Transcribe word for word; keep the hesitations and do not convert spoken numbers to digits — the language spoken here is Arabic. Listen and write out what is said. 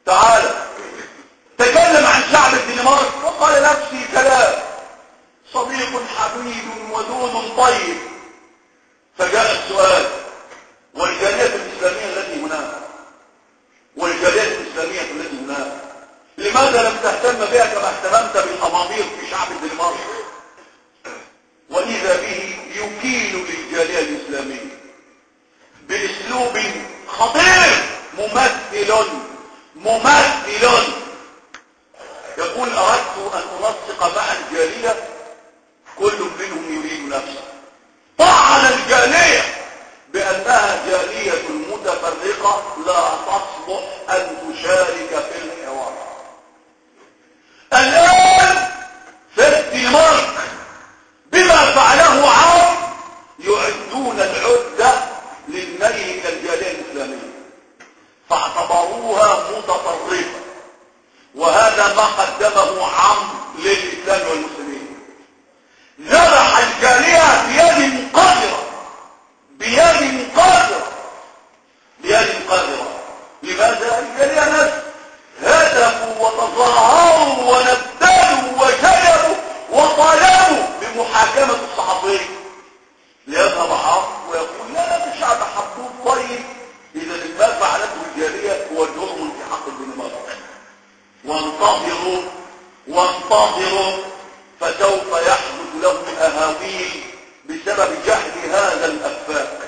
تعالى تكلم عن شعب الدنمارك وقال نفسي كلام صديق حميد ودود طيب. فجاء السؤال: والجاليات الإسلامية التي هناك والجاليات الإسلامية التي هناك لماذا لم تهتم بها كما اهتممت بالأمامير في شعب الدنمارك؟ وإذا به يكيل للجالية الإسلامية بأسلوب خطير ممثل ممثل يقول: أردت أن أنسق مع الجالية، كل منهم يريد نفسه. طعن الجالية بأنها جالية متفرقة لا تصلح أن تشارك في الحوار. الآن في الدنمارك بما فعله عام يعدون العدة للنيل من الجالية الإسلامية، فاعتبروها متطرفة، وهذا ما قدمه عام للإسلام والمسلمين. ذبح الجالية بيد مقادرة بيد مقادرة بيد مقادرة. لماذا؟ الجالية ناس هدفوا وتظاهروا ونبذلوا وجلبوا وطالبوا بمحاكمة الصحفيين ليذهب عام ويقول: لا لا الشعب حبوب طيب. إذا ما فعلته الجالية هو جرم في حق الدنمارك. وانتظروا وانتظروا فسوف يحدث لهم أهاويل بسبب جهل هذا الأفاك.